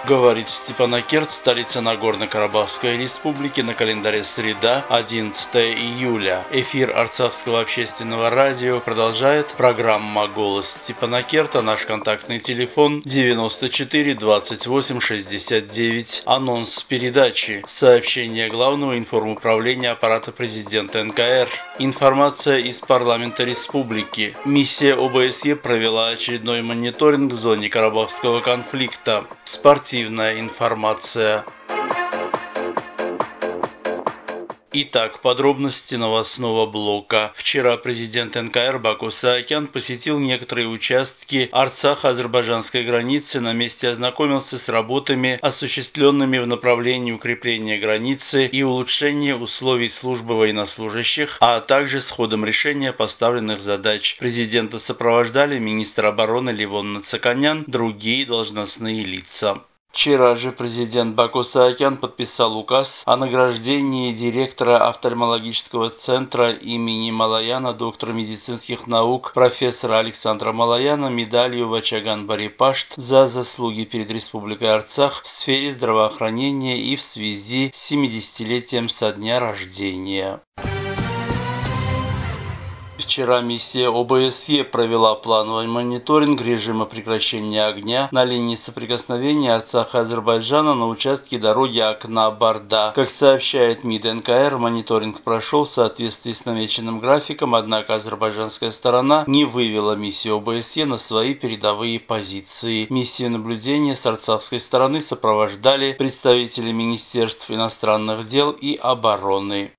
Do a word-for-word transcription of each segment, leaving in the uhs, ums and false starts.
Говорит Степанакерт, столица Нагорно-Карабахской республики, на календаре среда, одиннадцатое июля. Эфир Арцахского общественного радио продолжает программа «Голос Степанакерта». Наш контактный телефон девяносто четыре двадцать восемь шестьдесят девять. Анонс передачи. Сообщение Главного информуправления аппарата президента эн ка эр. Информация из парламента республики. Миссия о бэ эс е провела очередной мониторинг в зоне Карабахского конфликта. Спортивная информация. Итак, подробности новостного блока. Вчера президент эн ка эр Баку Саакян посетил некоторые участки Арцахо-азербайджанской границы, на месте ознакомился с работами, осуществленными в направлении укрепления границы и улучшения условий службы военнослужащих, а также с ходом решения поставленных задач. Президента сопровождали министр обороны Левон Нацаканян, другие должностные лица. Вчера же президент Баку Саакян подписал указ о награждении директора офтальмологического центра имени Малаяна, доктора медицинских наук профессора Александра Малаяна медалью Вачаган-Барипашт за заслуги перед Республикой Арцах в сфере здравоохранения и в связи с семидесятилетием со дня рождения. Вчера миссия о бэ эс е провела плановый мониторинг режима прекращения огня на линии соприкосновения Арцаха и Азербайджана на участке дороги Акна-Барда. Как сообщает МИД эн ка эр, мониторинг прошел в соответствии с намеченным графиком, однако азербайджанская сторона не вывела миссию о бэ эс е на свои передовые позиции. Миссию наблюдения с арцахской стороны сопровождали представители министерств иностранных дел и обороны.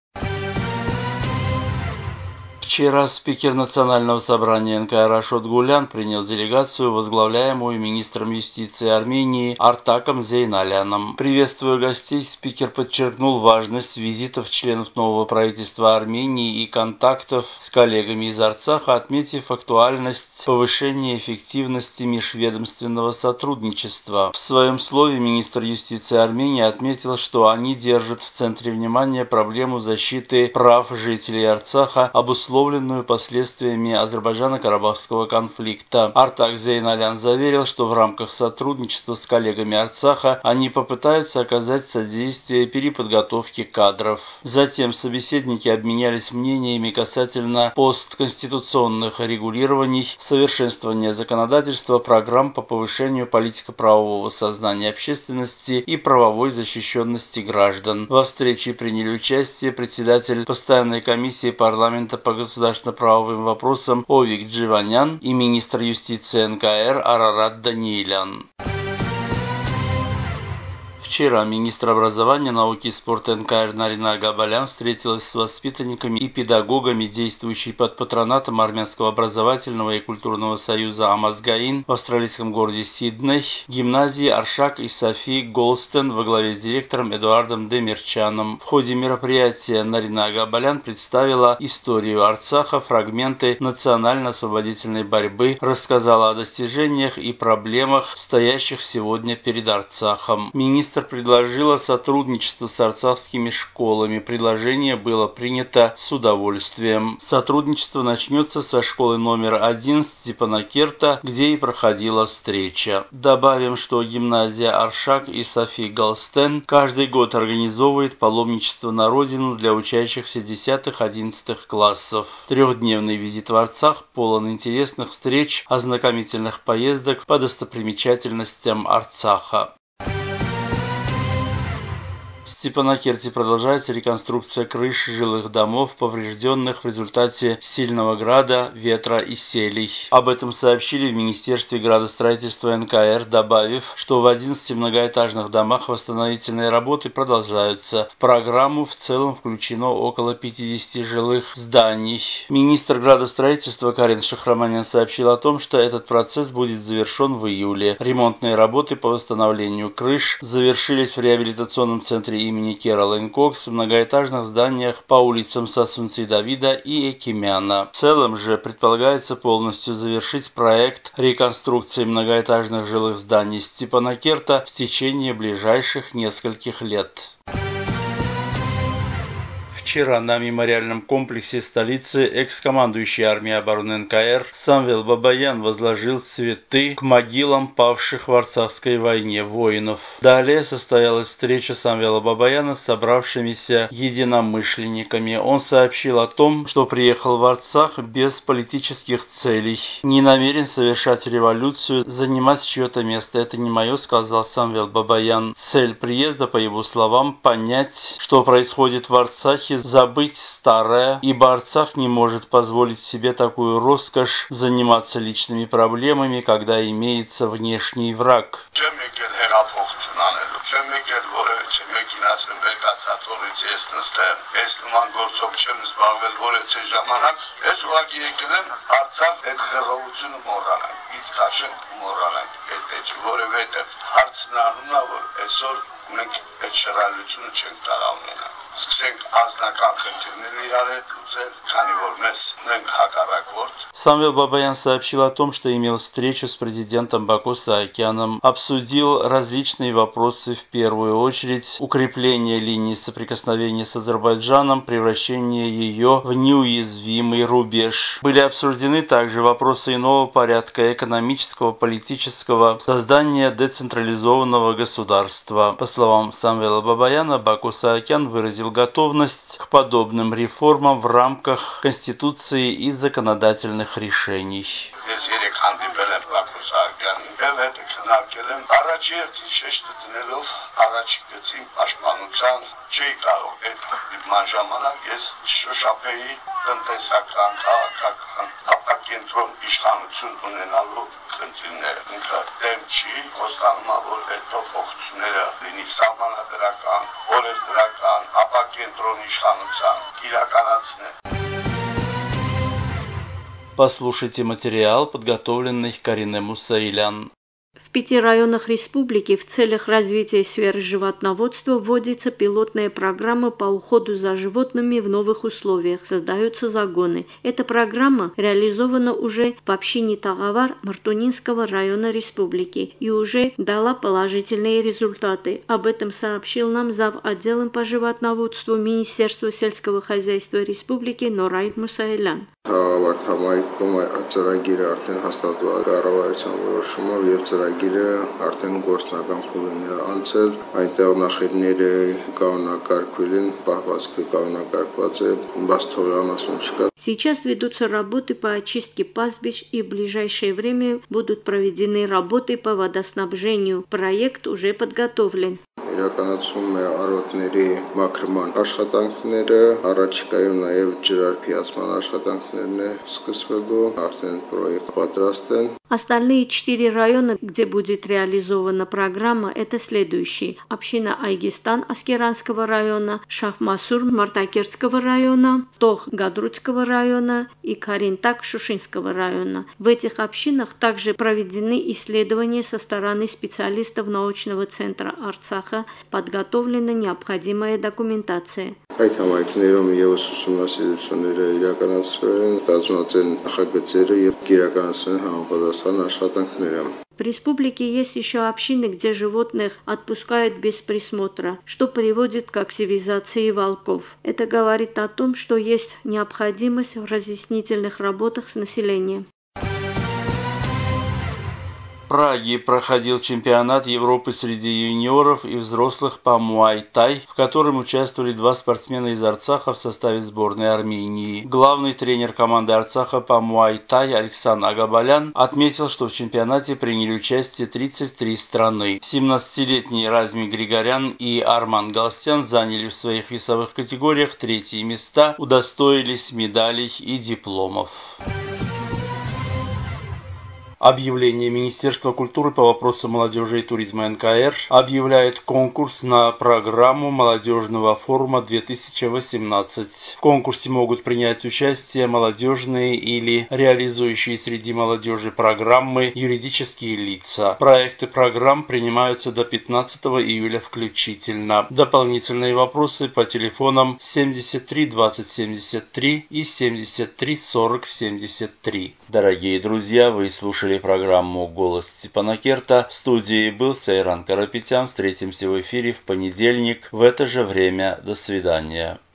Вчера спикер Национального собрания эн ка эр Ашот Гулян принял делегацию, возглавляемую министром юстиции Армении Артаком Зейналяном. Приветствуя гостей, спикер подчеркнул важность визитов членов нового правительства Армении и контактов с коллегами из Арцаха, отметив актуальность повышения эффективности межведомственного сотрудничества. В своем слове министр юстиции Армении отметил, что они держат в центре внимания проблему защиты прав жителей Арцаха, обусловленную последствиями Азербайджано-Карабахского конфликта. Артак Зейналян заверил, что в рамках сотрудничества с коллегами Арцаха они попытаются оказать содействие переподготовке кадров. Затем собеседники обменялись мнениями касательно постконституционных регулирований, совершенствования законодательства, программ по повышению политико-правового сознания общественности и правовой защищенности граждан. Во встрече приняли участие председатель постоянной комиссии парламента по государственно-правовым вопросам Овик Дживанян и министр юстиции эн ка эр Арарат Даниилян. Вчера министр образования, науки и спорта эн ка эр Нарина Габалян встретилась с воспитанниками и педагогами, действующей под патронатом Армянского образовательного и культурного союза Амазгаин в австралийском городе Сидней, гимназии Аршак и Софи Голстен во главе с директором Эдуардом Демирчаном. В ходе мероприятия Нарина Габалян представила историю Арцаха, фрагменты национально-освободительной борьбы, рассказала о достижениях и проблемах, стоящих сегодня перед Арцахом. Министр предложила сотрудничество с арцахскими школами. Предложение было принято с удовольствием. Сотрудничество начнется со школы номер один Степанакерта, где и проходила встреча. Добавим, что гимназия Аршак и Софи Галстен каждый год организовывает паломничество на родину для учащихся десятых-одиннадцатых классов. Трехдневный визит в Арцах полон интересных встреч, ознакомительных поездок по достопримечательностям Арцаха. В Степанакерте продолжается реконструкция крыш жилых домов, поврежденных в результате сильного града, ветра и селей. Об этом сообщили в Министерстве градостроительства эн ка эр, добавив, что в одиннадцати многоэтажных домах восстановительные работы продолжаются. В программу в целом включено около пятидесяти жилых зданий. Министр градостроительства Карин Шахраманян сообщил о том, что этот процесс будет завершен в июле. Ремонтные работы по восстановлению крыш завершились в реабилитационном центре имени Керолайн Кокс в многоэтажных зданиях по улицам Сасунци Давида и Экимяна. В целом же предполагается полностью завершить проект реконструкции многоэтажных жилых зданий Степанакерта в течение ближайших нескольких лет. Вчера на мемориальном комплексе столицы экс-командующий армией обороны эн ка эр Самвел Бабаян возложил цветы к могилам павших в Арцахской войне воинов. Далее состоялась встреча Самвела Бабаяна с собравшимися единомышленниками. Он сообщил о том, что приехал в Арцах без политических целей, не намерен совершать революцию, занимать чье-то место. Это не мое, сказал Самвел Бабаян. Цель приезда, по его словам, понять, что происходит в Арцахе, забыть старое, ибо Арцах не может позволить себе такую роскошь заниматься личными проблемами, когда имеется внешний враг. Самвел Бабаян сообщил о том, что имел встречу с президентом Баку Саакяном, обсудил различные вопросы, в первую очередь укрепление линии соприкосновения с Азербайджаном, превращение ее в неуязвимый рубеж. Были обсуждены также вопросы иного порядка, экономического, политического, создания децентрализованного государства. По словам Самвела Бабаяна, Баку Саакян выразил готовность к подобным реформам в рамках Конституции и законодательных решений. Послушайте материал, подготовленный Кариной Мусаилян. В пяти районах республики в целях развития сферы животноводства вводится пилотная программа по уходу за животными в новых условиях, создаются загоны. Эта программа реализована уже в общине Тагавар Мартунинского района республики и уже дала положительные результаты. Об этом сообщил нам зав. Отделом по животноводству Министерства сельского хозяйства республики Норай Мусаилян. Ծրագիրը արդեն գործնական փուլին է անցել, այնտեղ նախերները կանոնակարգվել են, պահվածքը կանոնակարգված է, բաց թողանասուն չկա. Сейчас ведутся работы по очистке пастбищ и в ближайшее время будут проведены работы по водоснабжению. Проект уже подготовлен. Իրականացում է արոտների մաքրման աշխատանքները, առաջիկայում նաև ջրարփիացման աշխատանքներն է սկսվելու, արդեն պրոյեկտ պատրաստ են. Остальные четыре района, где будет реализована программа, это следующие. Община Айгистан Аскеранского района, Шахмасур Мартакерского района, Тох Гадруцкого района и Каринтак Шушинского района. В этих общинах также проведены исследования со стороны специалистов научного центра Арцаха, подготовлена необходимая документация. Այդ համայնքներում ևս ուսումնասիրությունները իրականացվել են, կազմված են նախագծերը եւ իրականացվել են համապատասխան աշխատանքները. В республике есть еще общины, где животных отпускают без присмотра, что приводит к активизации волков. Это говорит о том, что есть необходимость в разъяснительных работах с населением. В Праге проходил чемпионат Европы среди юниоров и взрослых по муай-тай, в котором участвовали два спортсмена из Арцаха в составе сборной Армении. Главный тренер команды Арцаха по муай-тай Александр Агабалян отметил, что в чемпионате приняли участие тридцать три страны. семнадцатилетние Разми Григорян и Арман Галстян заняли в своих весовых категориях третьи места, удостоились медалей и дипломов. Объявление Министерства культуры по вопросам молодежи и туризма эн ка эр объявляет конкурс на программу молодежного форума две тысячи восемнадцать. В конкурсе могут принять участие молодежные или реализующие среди молодежи программы юридические лица. Проекты программ принимаются до пятнадцатого июля включительно. Дополнительные вопросы по телефонам семьдесят три двадцать семьдесят три и семьдесят три сорок семьдесят три. Дорогие друзья, вы слушали программу «Голос Степана Керта». В студии был Сайран Карапетян. Встретимся в эфире в понедельник в это же время. До свидания.